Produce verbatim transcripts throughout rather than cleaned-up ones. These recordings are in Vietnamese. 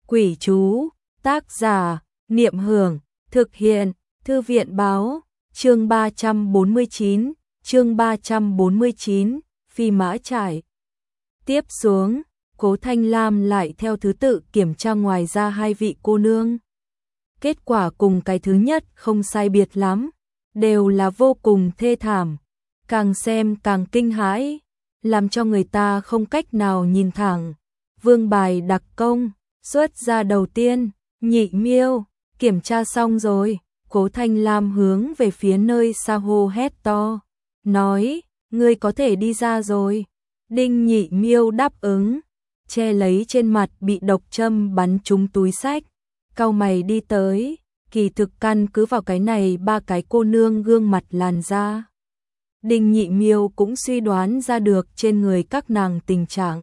Quỷ chú, tác giả, Niệm Hưởng, thực hiện, Thư viện Báo, chương ba trăm bốn mươi chín, chương ba trăm bốn mươi chín, Phi Mã Trải. Tiếp xuống, Cố Thanh Lam lại theo thứ tự kiểm tra ngoài ra hai vị cô nương. Kết quả cùng cái thứ nhất không sai biệt lắm, đều là vô cùng thê thảm, càng xem càng kinh hãi, làm cho người ta không cách nào nhìn thẳng. Vương bài đặc công, xuất ra đầu tiên, Nhị Miêu, kiểm tra xong rồi, Cố Thanh Lam hướng về phía nơi xa hô hét to, nói, ngươi có thể đi ra rồi. Đinh Nhị Miêu đáp ứng, che lấy trên mặt bị độc châm bắn trúng túi xách, cau mày đi tới, kỳ thực căn cứ vào cái này ba cái cô nương gương mặt làn da. Đinh Nhị Miêu cũng suy đoán ra được trên người các nàng tình trạng.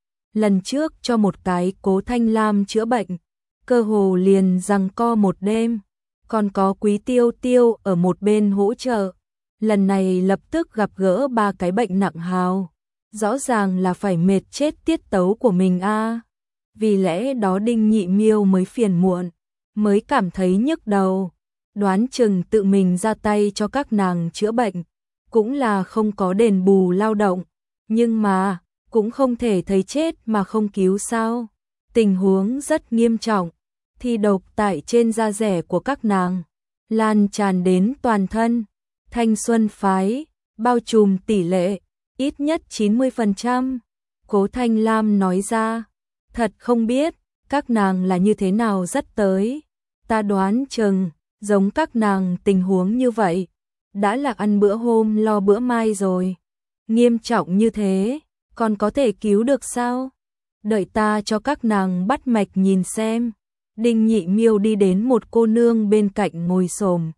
Lần trước cho một cái Cố Thanh Lam chữa bệnh, cơ hồ liền giằng co một đêm, còn có Quý Tiêu Tiêu ở một bên hỗ trợ. Lần này lập tức gặp gỡ ba cái bệnh nặng hào, rõ ràng là phải mệt chết tiết tấu của mình a. À. Vì lẽ đó Đinh Nhị Miêu mới phiền muộn, mới cảm thấy nhức đầu, đoán chừng tự mình ra tay cho các nàng chữa bệnh, cũng là không có đền bù lao động, nhưng mà cũng không thể thấy chết mà không cứu sao. Tình huống rất nghiêm trọng, thi độc tại trên da rẻ của các nàng, lan tràn đến toàn thân, thanh xuân phái, bao trùm tỷ lệ, ít nhất chín mươi phần trăm. Cố Thanh Lam nói ra, thật không biết, các nàng là như thế nào rất tới. Ta đoán chừng, giống các nàng tình huống như vậy, đã là ăn bữa hôm lo bữa mai rồi. Nghiêm trọng như thế, còn có thể cứu được sao? Đợi ta cho các nàng bắt mạch nhìn xem. Đinh Nhị Miêu đi đến một cô nương bên cạnh ngồi xổm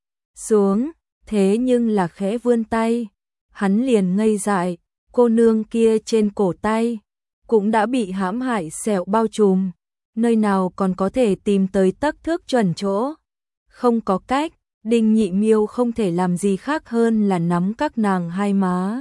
xuống, thế nhưng là khẽ vươn tay, hắn liền ngây dại, cô nương kia trên cổ tay cũng đã bị hãm hại sẹo bao trùm, nơi nào còn có thể tìm tới tấc thước chuẩn chỗ. Không có cách, Đinh Nhị Miêu không thể làm gì khác hơn là nắm các nàng hai má,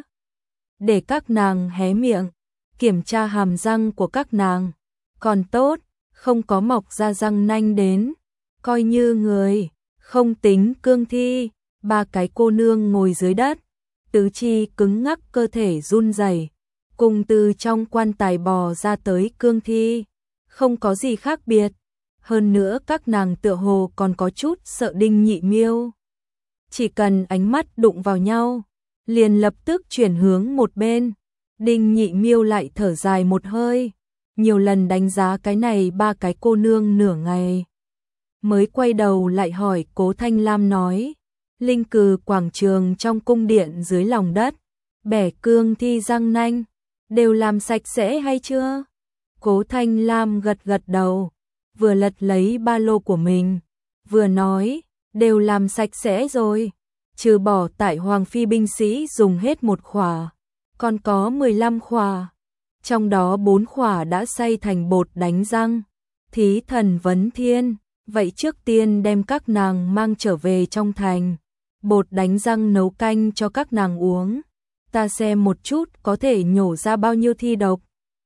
để các nàng hé miệng, kiểm tra hàm răng của các nàng. Còn tốt, không có mọc ra răng nanh đến, coi như người, không tính cương thi. Ba cái cô nương ngồi dưới đất, tứ chi cứng ngắc, cơ thể run rẩy, cùng từ trong quan tài bò ra tới cương thi, không có gì khác biệt. Hơn nữa các nàng tựa hồ còn có chút sợ Đinh Nhị Miêu. Chỉ cần ánh mắt đụng vào nhau, liền lập tức chuyển hướng một bên. Đinh Nhị Miêu lại thở dài một hơi, nhiều lần đánh giá cái này ba cái cô nương nửa ngày, mới quay đầu lại hỏi Cố Thanh Lam nói, linh cừ quảng trường trong cung điện dưới lòng đất, bẻ cương thi răng nanh, đều làm sạch sẽ hay chưa? Cố Thanh Lam gật gật đầu, vừa lật lấy ba lô của mình, vừa nói, đều làm sạch sẽ rồi, trừ bỏ tại Hoàng Phi binh sĩ dùng hết một khỏa, còn có mười lăm khỏa, trong đó bốn khỏa đã xay thành bột đánh răng. Thí thần vấn thiên, vậy trước tiên đem các nàng mang trở về trong thành, bột đánh răng nấu canh cho các nàng uống, ta xem một chút có thể nhổ ra bao nhiêu thi độc,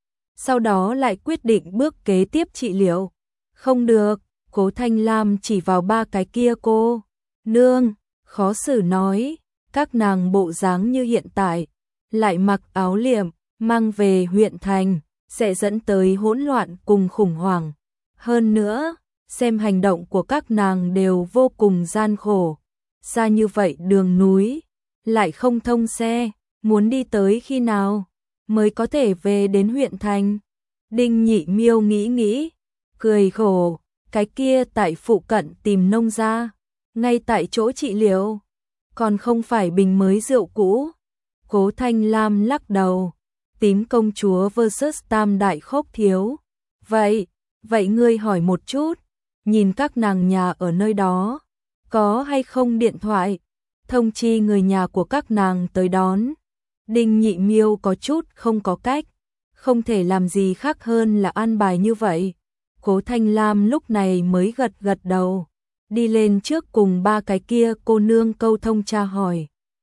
sau đó lại quyết định bước kế tiếp trị liệu. Không được, Cố Thanh Lam chỉ vào ba cái kia cô nương, khó xử nói, các nàng bộ dáng như hiện tại, lại mặc áo liệm, mang về huyện thành, sẽ dẫn tới hỗn loạn cùng khủng hoảng. Hơn nữa, xem hành động của các nàng đều vô cùng gian khổ, xa như vậy đường núi, lại không thông xe, muốn đi tới khi nào mới có thể về đến huyện thành? Đinh Nhị Miêu nghĩ nghĩ, cười khổ, cái kia tại phụ cận tìm nông gia, ngay tại chỗ trị liệu, còn không phải bình mới rượu cũ. Cố Thanh Lam lắc đầu, Tím công chúa versus Tam đại khốc thiếu. Vậy, vậy ngươi hỏi một chút, nhìn các nàng nhà ở nơi đó, có hay không điện thoại, thông chi người nhà của các nàng tới đón. Đinh Nhị Miêu có chút không có cách, không thể làm gì khác hơn là an bài như vậy. Cố Thanh Lam lúc này mới gật gật đầu, đi lên trước cùng ba cái kia cô nương câu thông tra hỏi.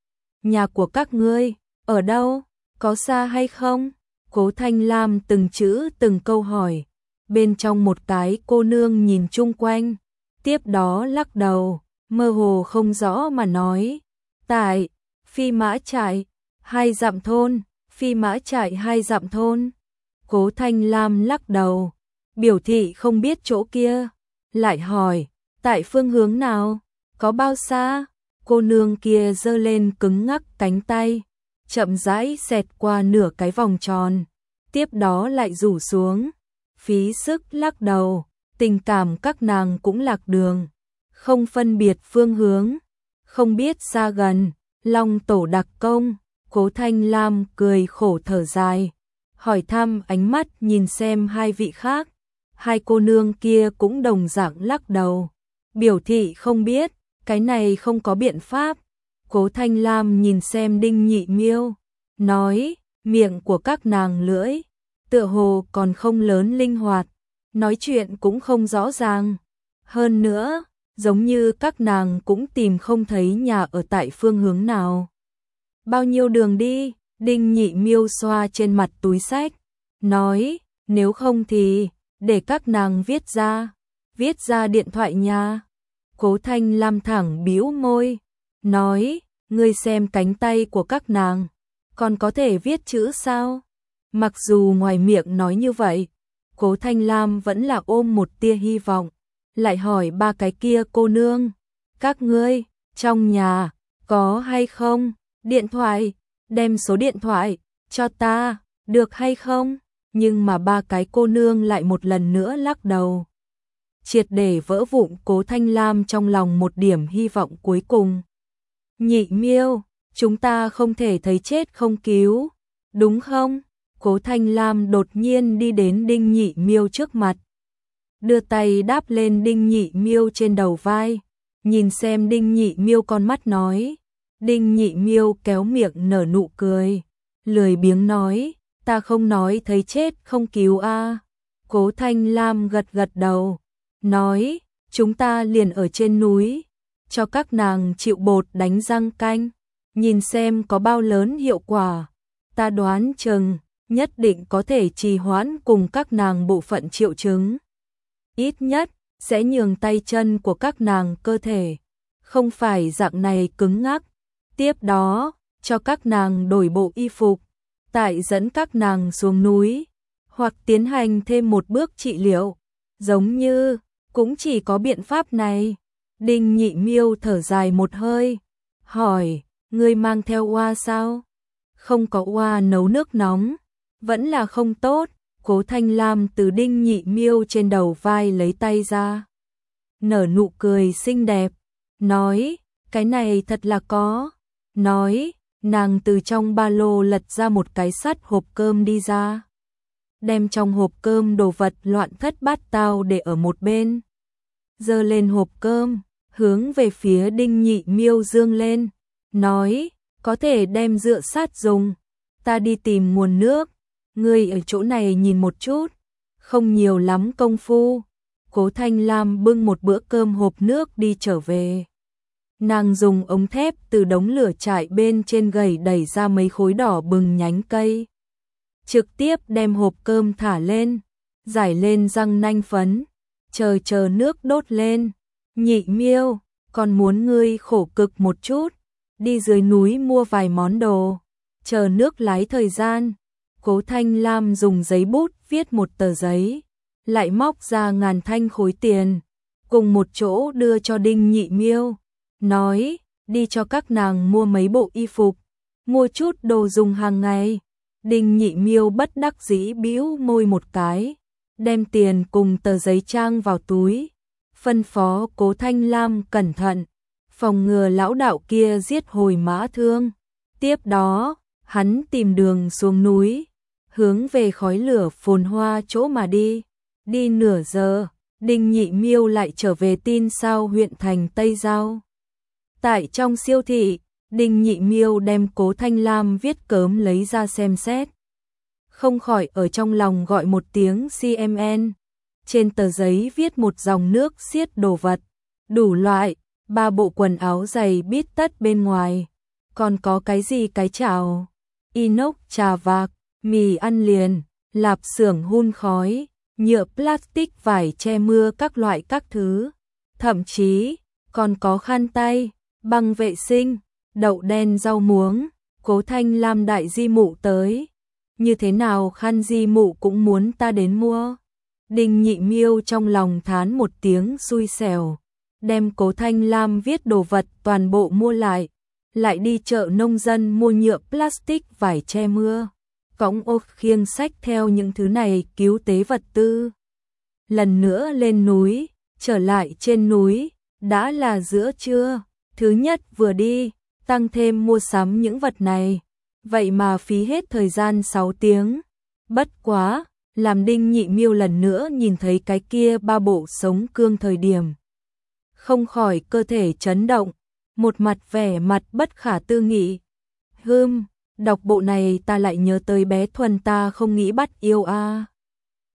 Nhà của các ngươi, ở đâu, có xa hay không? Cố Thanh Lam từng chữ từng câu hỏi, bên trong một cái cô nương nhìn chung quanh, tiếp đó lắc đầu, mơ hồ không rõ mà nói, tại Phi Mã Trại, hai dặm thôn, Phi Mã Trại hai dặm thôn. Cố Thanh Lam lắc đầu, biểu thị không biết chỗ kia, lại hỏi, tại phương hướng nào, có bao xa? Cô nương kia giơ lên cứng ngắc cánh tay, chậm rãi xẹt qua nửa cái vòng tròn, tiếp đó lại rủ xuống, phí sức lắc đầu, tình cảm các nàng cũng lạc đường, không phân biệt phương hướng, không biết xa gần, Long tổ đặc công. Cố Thanh Lam cười khổ thở dài, hỏi thăm ánh mắt nhìn xem hai vị khác, hai cô nương kia cũng đồng dạng lắc đầu, biểu thị không biết, cái này không có biện pháp. Cố Thanh Lam nhìn xem Đinh Nhị Miêu, nói, miệng của các nàng lưỡi, tựa hồ còn không lớn linh hoạt, nói chuyện cũng không rõ ràng. Hơn nữa, giống như các nàng cũng tìm không thấy nhà ở tại phương hướng nào. Bao nhiêu đường đi, Đinh Nhị Miêu xoa trên mặt túi sách, nói, nếu không thì, để các nàng viết ra, viết ra điện thoại nha. Cố Thanh Lam thẳng bĩu môi, nói, ngươi xem cánh tay của các nàng, còn có thể viết chữ sao? Mặc dù ngoài miệng nói như vậy, Cố Thanh Lam vẫn là ôm một tia hy vọng, lại hỏi ba cái kia cô nương, các ngươi, trong nhà, có hay không, điện thoại, đem số điện thoại, cho ta, được hay không? Nhưng mà ba cái cô nương lại một lần nữa lắc đầu. Triệt để vỡ vụn Cố Thanh Lam trong lòng một điểm hy vọng cuối cùng. Nhị Miêu, chúng ta không thể thấy chết không cứu, đúng không? Cố Thanh Lam đột nhiên đi đến Đinh Nhị Miêu trước mặt, đưa tay đáp lên Đinh Nhị Miêu trên đầu vai, nhìn xem Đinh Nhị Miêu con mắt nói. Đinh Nhị Miêu kéo miệng nở nụ cười, lười biếng nói, ta không nói thấy chết không cứu a. Cố Thanh Lam gật gật đầu, nói, chúng ta liền ở trên núi, cho các nàng chịu bột đánh răng canh, nhìn xem có bao lớn hiệu quả, ta đoán chừng, nhất định có thể trì hoãn cùng các nàng bộ phận triệu chứng. Ít nhất, sẽ nhường tay chân của các nàng cơ thể, không phải dạng này cứng ngắc. Tiếp đó, cho các nàng đổi bộ y phục, tại dẫn các nàng xuống núi, hoặc tiến hành thêm một bước trị liệu, giống như, cũng chỉ có biện pháp này. Đinh Nhị Miêu thở dài một hơi, hỏi, ngươi mang theo oa sao? Không có oa nấu nước nóng, vẫn là không tốt. Cố Thanh Lam từ Đinh Nhị Miêu trên đầu vai lấy tay ra, nở nụ cười xinh đẹp, nói, cái này thật là có. Nói, nàng từ trong ba lô lật ra một cái sắt hộp cơm đi ra, đem trong hộp cơm đồ vật loạn thất bát tao để ở một bên, giơ lên hộp cơm, hướng về phía Đinh Nhị Miêu dương lên, nói, có thể đem dựa sát dùng, ta đi tìm nguồn nước, ngươi ở chỗ này nhìn một chút, không nhiều lắm công phu. Cố Thanh Lam bưng một bữa cơm hộp nước đi trở về. Nàng dùng ống thép từ đống lửa trại bên trên gầy đẩy ra mấy khối đỏ bừng nhánh cây, trực tiếp đem hộp cơm thả lên, giải lên răng nanh phấn, chờ chờ nước đốt lên. Nhị Miêu, còn muốn ngươi khổ cực một chút, đi dưới núi mua vài món đồ, chờ nước lái thời gian. Cố Thanh Lam dùng giấy bút viết một tờ giấy, lại móc ra ngàn thanh khối tiền, cùng một chỗ đưa cho Đinh Nhị Miêu, nói, đi cho các nàng mua mấy bộ y phục, mua chút đồ dùng hàng ngày. Đinh Nhị Miêu bất đắc dĩ bĩu môi một cái, đem tiền cùng tờ giấy trang vào túi, phân phó Cố Thanh Lam cẩn thận, phòng ngừa lão đạo kia giết hồi mã thương. Tiếp đó, hắn tìm đường xuống núi, hướng về khói lửa phồn hoa chỗ mà đi. Đi nửa giờ, Đinh Nhị Miêu lại trở về tin sao huyện thành Tây Giao. Tại trong siêu thị, Đinh Nhị Miêu đem Cố Thanh Lam viết cớm lấy ra xem xét, không khỏi ở trong lòng gọi một tiếng xê em en. Trên tờ giấy viết một dòng nước xiết đồ vật, đủ loại, ba bộ quần áo giày bít tất bên ngoài, còn có cái gì cái chảo, inox trà vạc, mì ăn liền, lạp xưởng hun khói, nhựa plastic, vải che mưa các loại các thứ, thậm chí còn có khăn tay, băng vệ sinh, đậu đen rau muống. Cố Thanh Lam đại di mụ tới, như thế nào khăn di mụ cũng muốn ta đến mua. Đinh Nhị Miêu trong lòng thán một tiếng xui xẻo, đem Cố Thanh Lam viết đồ vật toàn bộ mua lại, lại đi chợ nông dân mua nhựa plastic, vải che mưa, cõng ô khiêng sách theo những thứ này cứu tế vật tư. Lần nữa lên núi, trở lại trên núi, đã là giữa trưa, thứ nhất vừa đi, tăng thêm mua sắm những vật này, vậy mà phí hết thời gian sáu tiếng. Bất quá, làm Đinh Nhị Miêu lần nữa nhìn thấy cái kia ba bộ sống cương thời điểm, không khỏi cơ thể chấn động, một mặt vẻ mặt bất khả tư nghị. Hừm, đọc bộ này ta lại nhớ tới bé Thuần ta không nghĩ bắt yêu a. À.